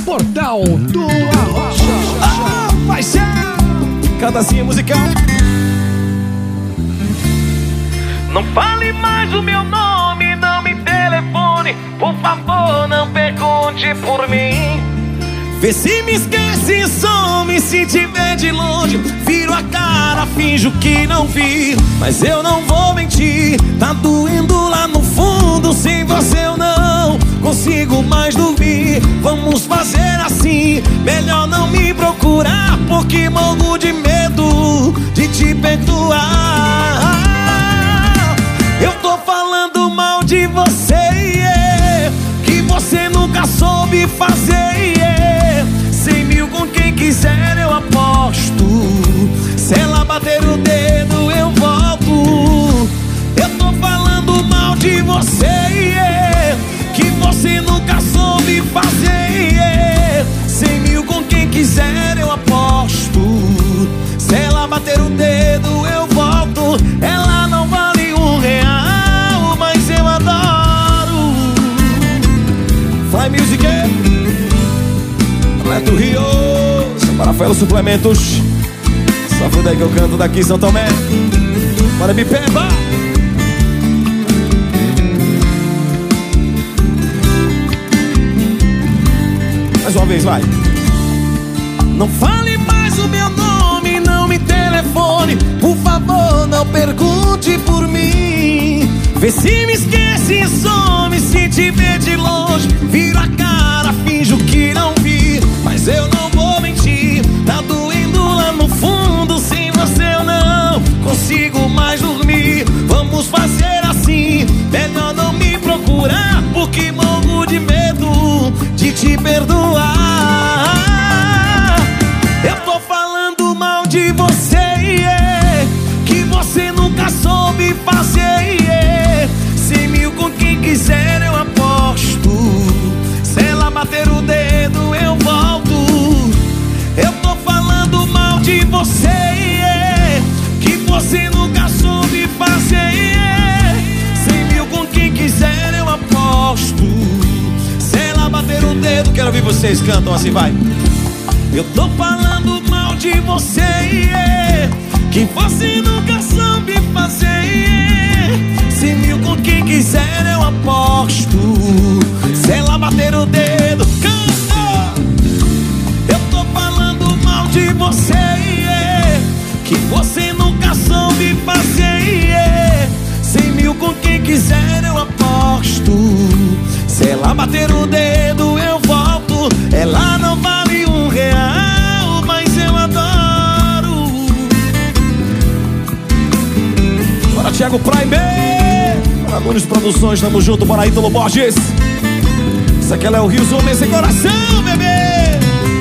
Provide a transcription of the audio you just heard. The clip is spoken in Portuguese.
Portal do Arrocha. Vai ser cantazinha musical. Não fale mais o meu nome, não me telefone. Por favor, não pergunte por mim. Vê se me esquece, some se tiver de longe. Viro a cara, finjo que não vi. Mas eu não vou mentir, tá doendo lá no fundo. Sem você eu não consigo mais dormir. Vamos fazer assim, melhor não me procurar, porque morro de medo de te perdoar. Eu tô falando mal de você, que você nunca soube fazer. 100 mil com quem quiser eu aposto. Se ela bater o dedo eu volto. Eu tô falando mal de você, que você nunca soube fazer. 100 mil com quem quiser eu aposto. Se ela bater o dedo eu volto. Ela não vale R$1, mas eu adoro. Fly Music, Neto Rio, São Rafael Suplementos. Só foi daí que eu canto, daqui São Tomé. Bora me peba. Mais uma vez, vai. Não fale mais o meu nome, não me telefone. Por favor, não pergunte por mim. Vê se me esquece, some se te ver de longe. Viro a cara, finjo que não vi. Mas eu não vou mentir, tá doendo lá no fundo. Sem você eu não consigo mais dormir. Vamos fazer assim, melhor não me procurar, porque morro de medo de te perdoar. Eu tô falando mal de você, que você nunca soube fazer. 100 mil com quem quiser eu aposto. Se ela bater o dedo eu volto. Eu tô falando mal de você, que você nunca soube fazer. 100 mil com quem quiser eu aposto. Se ela bater o dedo, quero ouvir vocês cantam assim, vai. Eu tô falando mal de você, que você nunca soube fazer. 100 mil com quem quiser eu aposto. Se ela bater o dedo, canta. Eu tô falando mal de você, que você nunca soube fazer. 100 mil com quem quiser eu aposto. Se ela bater o dedo eu volto. Ela não vale R$1, mas eu adoro. Bora Thiago Prime, Nunes Produções, tamo junto, bora Ítalo Borges. Isso aqui é o Rio Zoom nesse coração, bebê.